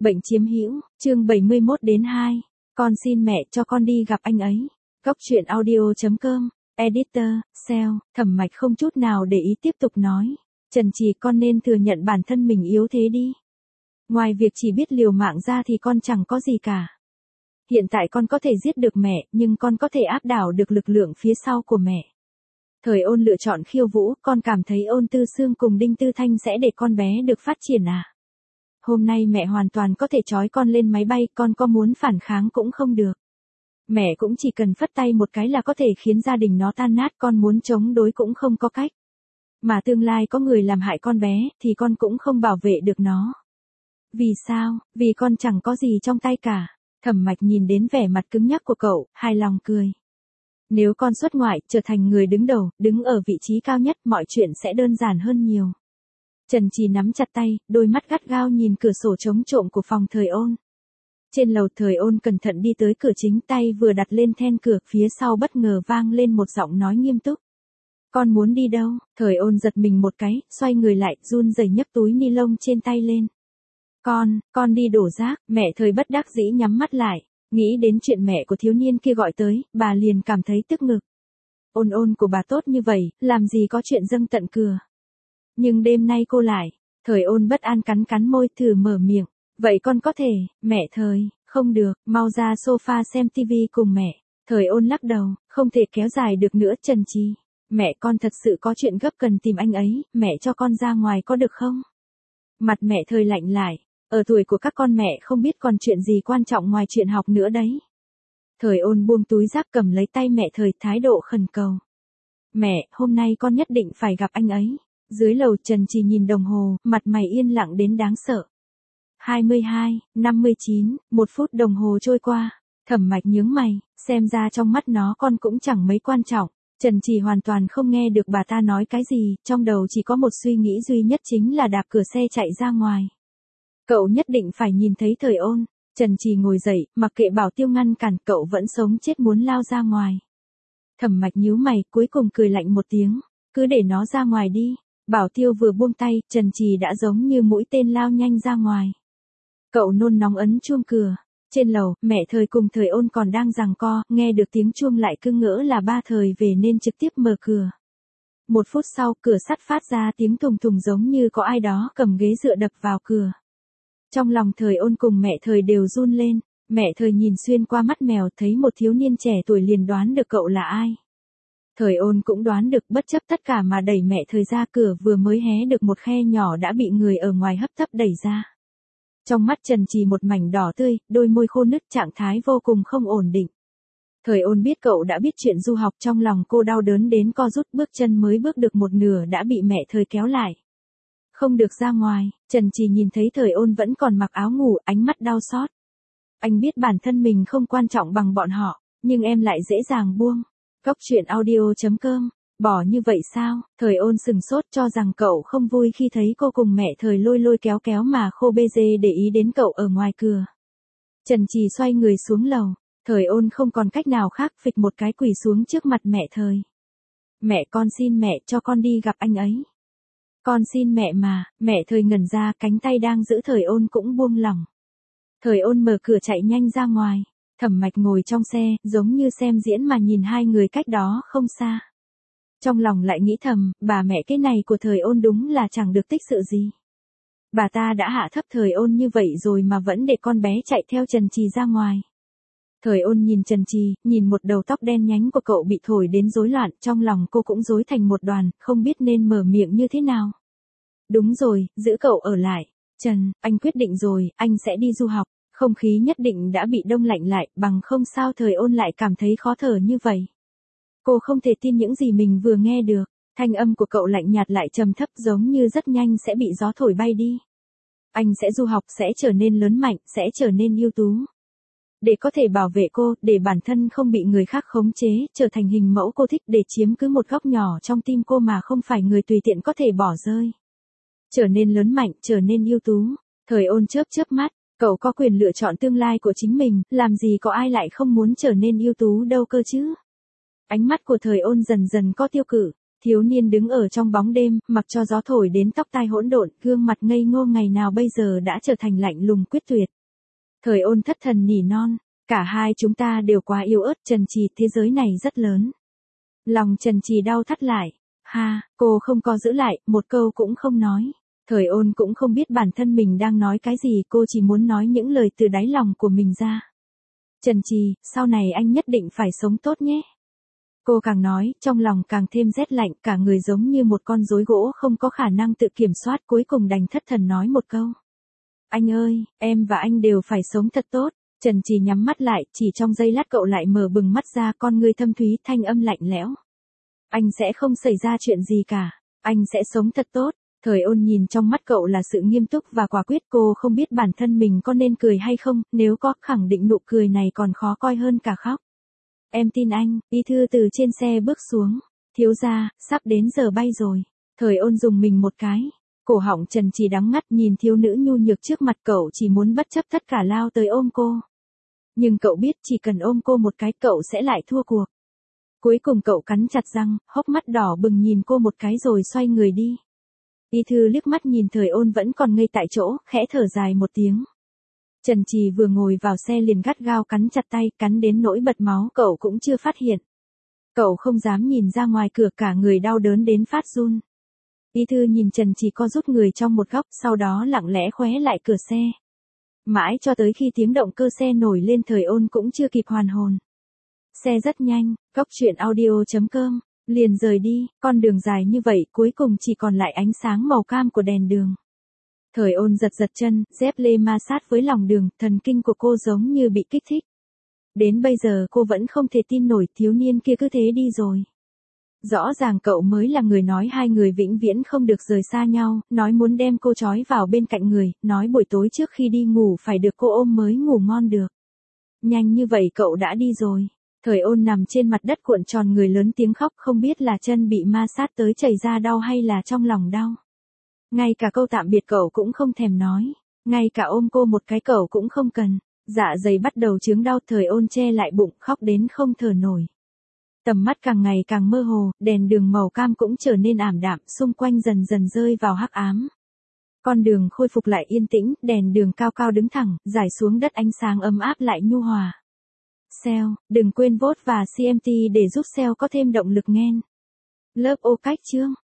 Bệnh chiếm hữu, chương 71-2. Con xin mẹ cho con đi gặp anh ấy. Góc truyện audio.com, editor, sale, Thẩm Mạch không chút nào để ý tiếp tục nói. Trần Trì, con nên thừa nhận bản thân mình yếu thế đi. Ngoài việc chỉ biết liều mạng ra thì con chẳng có gì cả. Hiện tại con có thể giết được mẹ, nhưng con có thể áp đảo được lực lượng phía sau của mẹ. Thời Ôn lựa chọn khiêu vũ, con cảm thấy Ôn Tư Sương cùng Đinh Tư Thanh sẽ để con bé được phát triển à? Hôm nay mẹ hoàn toàn có thể trói con lên máy bay, con có muốn phản kháng cũng không được. Mẹ cũng chỉ cần phất tay một cái là có thể khiến gia đình nó tan nát, con muốn chống đối cũng không có cách. Mà tương lai có người làm hại con bé, thì con cũng không bảo vệ được nó. Vì sao? Vì con chẳng có gì trong tay cả. Thẩm Mạch nhìn đến vẻ mặt cứng nhắc của cậu, hài lòng cười. Nếu con xuất ngoại, trở thành người đứng đầu, đứng ở vị trí cao nhất, mọi chuyện sẽ đơn giản hơn nhiều. Trần Trì nắm chặt tay, đôi mắt gắt gao nhìn cửa sổ chống trộm của phòng Thời Ôn. Trên lầu Thời Ôn cẩn thận đi tới cửa chính, tay vừa đặt lên then cửa, phía sau bất ngờ vang lên một giọng nói nghiêm túc. Con muốn đi đâu? Thời Ôn giật mình một cái, xoay người lại, run rẩy nhấc túi ni lông trên tay lên. Con đi đổ rác. Mẹ Thời bất đắc dĩ nhắm mắt lại, nghĩ đến chuyện mẹ của thiếu niên kia gọi tới, bà liền cảm thấy tức ngực. Ôn của bà tốt như vậy, làm gì có chuyện dâng tận cửa. Nhưng đêm nay cô lại. Thời Ôn bất an cắn môi, thử mở miệng. Vậy con có thể, mẹ Thời, không được, mau ra sofa xem tivi cùng mẹ. Thời Ôn lắc đầu, không thể kéo dài được nữa. Trần Trì, mẹ con thật sự có chuyện gấp cần tìm anh ấy, mẹ cho con ra ngoài có được không? Mặt mẹ Thời lạnh lại, ở tuổi của các con mẹ không biết còn chuyện gì quan trọng ngoài chuyện học nữa đấy. Thời Ôn buông túi rác, cầm lấy tay mẹ Thời, thái độ khẩn cầu. Mẹ, hôm nay con nhất định phải gặp anh ấy. Dưới lầu Trần Trì nhìn đồng hồ, mặt mày yên lặng đến đáng sợ. 22:59, 1 phút đồng hồ trôi qua. Thẩm Mạch nhướng mày, xem ra trong mắt nó con cũng chẳng mấy quan trọng. Trần Trì hoàn toàn không nghe được bà ta nói cái gì, trong đầu chỉ có một suy nghĩ duy nhất, chính là đạp cửa xe chạy ra ngoài. Cậu nhất định phải nhìn thấy Thời Ôn. Trần Trì ngồi dậy, mặc kệ Bảo Tiêu ngăn cản, cậu vẫn sống chết muốn lao ra ngoài. Thẩm Mạch nhíu mày, cuối cùng cười lạnh một tiếng, cứ để nó ra ngoài đi. Bảo Tiêu vừa buông tay, Trần Trì đã giống như mũi tên lao nhanh ra ngoài. Cậu nôn nóng ấn chuông cửa. Trên lầu, mẹ Thời cùng Thời Ôn còn đang giằng co, nghe được tiếng chuông lại cứ ngỡ là ba Thời về nên trực tiếp mở cửa. 1 phút sau, cửa sắt phát ra tiếng thùng thùng giống như có ai đó cầm ghế dựa đập vào cửa. Trong lòng Thời Ôn cùng mẹ Thời đều run lên. Mẹ Thời nhìn xuyên qua mắt mèo, thấy một thiếu niên trẻ tuổi liền đoán được cậu là ai. Thời Ôn cũng đoán được, bất chấp tất cả mà đẩy mẹ Thời ra cửa, vừa mới hé được một khe nhỏ đã bị người ở ngoài hấp tấp đẩy ra. Trong mắt Trần Trì một mảnh đỏ tươi, đôi môi khô nứt, trạng thái vô cùng không ổn định. Thời Ôn biết cậu đã biết chuyện du học, trong lòng cô đau đớn đến co rút, bước chân mới bước được một nửa đã bị mẹ Thời kéo lại. Không được ra ngoài. Trần Trì nhìn thấy Thời Ôn vẫn còn mặc áo ngủ, ánh mắt đau xót. Anh biết bản thân mình không quan trọng bằng bọn họ, nhưng em lại dễ dàng buông. Góc truyện audio.com, bỏ như vậy sao? Thời Ôn sừng sốt, cho rằng cậu không vui khi thấy cô cùng mẹ Thời lôi kéo mà khô bê dê để ý đến cậu ở ngoài cửa. Trần Trì xoay người xuống lầu. Thời Ôn không còn cách nào khác, phịch một cái quỳ xuống trước mặt mẹ Thời. Mẹ, con xin mẹ cho con đi gặp anh ấy. Con xin mẹ mà. Mẹ Thời ngẩn ra, cánh tay đang giữ Thời Ôn cũng buông lỏng. Thời Ôn mở cửa chạy nhanh ra ngoài. Thẩm Mạch ngồi trong xe, giống như xem diễn mà nhìn hai người cách đó không xa. Trong lòng lại nghĩ thầm, bà mẹ cái này của Thời Ôn đúng là chẳng được tích sự gì. Bà ta đã hạ thấp Thời Ôn như vậy rồi mà vẫn để con bé chạy theo Trần Trì ra ngoài. Thời Ôn nhìn Trần Trì, nhìn một đầu tóc đen nhánh của cậu bị thổi đến rối loạn, trong lòng cô cũng rối thành một đoàn, không biết nên mở miệng như thế nào. Đúng rồi, giữ cậu ở lại. Trần, anh quyết định rồi, anh sẽ đi du học. Không khí nhất định đã bị đông lạnh lại, bằng không sao Thời Ôn lại cảm thấy khó thở như vậy. Cô không thể tin những gì mình vừa nghe được. Thanh âm của cậu lạnh nhạt lại trầm thấp, giống như rất nhanh sẽ bị gió thổi bay đi. Anh sẽ du học, sẽ trở nên lớn mạnh, sẽ trở nên ưu tú. Để có thể bảo vệ cô, để bản thân không bị người khác khống chế, trở thành hình mẫu cô thích, để chiếm cứ một góc nhỏ trong tim cô mà không phải người tùy tiện có thể bỏ rơi. Trở nên lớn mạnh, trở nên ưu tú. Thời Ôn chớp mắt. Cậu có quyền lựa chọn tương lai của chính mình, làm gì có ai lại không muốn trở nên ưu tú đâu cơ chứ. Ánh mắt của Thời Ôn dần dần có tiêu cự. Thiếu niên đứng ở trong bóng đêm, mặc cho gió thổi đến tóc tai hỗn độn, gương mặt ngây ngô ngày nào bây giờ đã trở thành lạnh lùng quyết tuyệt. Thời Ôn thất thần nỉ non, cả hai chúng ta đều quá yếu ớt. Trần Trì, thế giới này rất lớn. Lòng Trần Trì đau thắt lại. Ha, cô không có giữ lại, một câu cũng không nói. Thời Ôn cũng không biết bản thân mình đang nói cái gì, cô chỉ muốn nói những lời từ đáy lòng của mình ra. Trần Trì, sau này anh nhất định phải sống tốt nhé. Cô càng nói, trong lòng càng thêm rét lạnh, cả người giống như một con rối gỗ không có khả năng tự kiểm soát, cuối cùng đành thất thần nói một câu. Anh ơi, em và anh đều phải sống thật tốt. Trần Trì nhắm mắt lại, chỉ trong giây lát cậu lại mở bừng mắt ra, con ngươi thâm thúy, thanh âm lạnh lẽo. Anh sẽ không xảy ra chuyện gì cả. Anh sẽ sống thật tốt. Thời Ôn nhìn trong mắt cậu là sự nghiêm túc và quả quyết. Cô không biết bản thân mình có nên cười hay không, nếu có, khẳng định nụ cười này còn khó coi hơn cả khóc. Em tin anh. Bí thư từ trên xe bước xuống. Thiếu gia, sắp đến giờ bay rồi. Thời Ôn dùng mình một cái. Cổ họng Trần Trì đắng ngắt, nhìn thiếu nữ nhu nhược trước mặt cậu chỉ muốn bất chấp tất cả lao tới ôm cô. Nhưng cậu biết chỉ cần ôm cô một cái cậu sẽ lại thua cuộc. Cuối cùng cậu cắn chặt răng, hốc mắt đỏ bừng nhìn cô một cái rồi xoay người đi. Bí thư liếc mắt nhìn Thời Ôn vẫn còn ngây tại chỗ, khẽ thở dài một tiếng. Trần Trì vừa ngồi vào xe liền gắt gao cắn chặt tay, cắn đến nỗi bật máu cậu cũng chưa phát hiện. Cậu không dám nhìn ra ngoài cửa, cả người đau đớn đến phát run. Bí thư nhìn Trần Trì co rút người trong một góc, sau đó lặng lẽ khóe lại cửa xe. Mãi cho tới khi tiếng động cơ xe nổi lên Thời Ôn cũng chưa kịp hoàn hồn. Xe rất nhanh, góc truyện audio.com, liền rời đi, con đường dài như vậy cuối cùng chỉ còn lại ánh sáng màu cam của đèn đường. Thời Ôn giật giật chân, dép lê ma sát với lòng đường, thần kinh của cô giống như bị kích thích. Đến bây giờ cô vẫn không thể tin nổi thiếu niên kia cứ thế đi rồi. Rõ ràng cậu mới là người nói hai người vĩnh viễn không được rời xa nhau, nói muốn đem cô trói vào bên cạnh người, nói buổi tối trước khi đi ngủ phải được cô ôm mới ngủ ngon được. Nhanh như vậy cậu đã đi rồi. Thời Ôn nằm trên mặt đất cuộn tròn người lớn tiếng khóc, không biết là chân bị ma sát tới chảy ra đau hay là trong lòng đau. Ngay cả câu tạm biệt cậu cũng không thèm nói, ngay cả ôm cô một cái cậu cũng không cần. Dạ dày bắt đầu chướng đau, Thời Ôn che lại bụng, khóc đến không thở nổi. Tầm mắt càng ngày càng mơ hồ, đèn đường màu cam cũng trở nên ảm đạm, xung quanh dần dần rơi vào hắc ám. Con đường khôi phục lại yên tĩnh, đèn đường cao cao đứng thẳng, rải xuống đất ánh sáng ấm áp lại nhu hòa. SEO, đừng quên vote và CMT để giúp SEO có thêm động lực nghe. Lớp ô cách chương.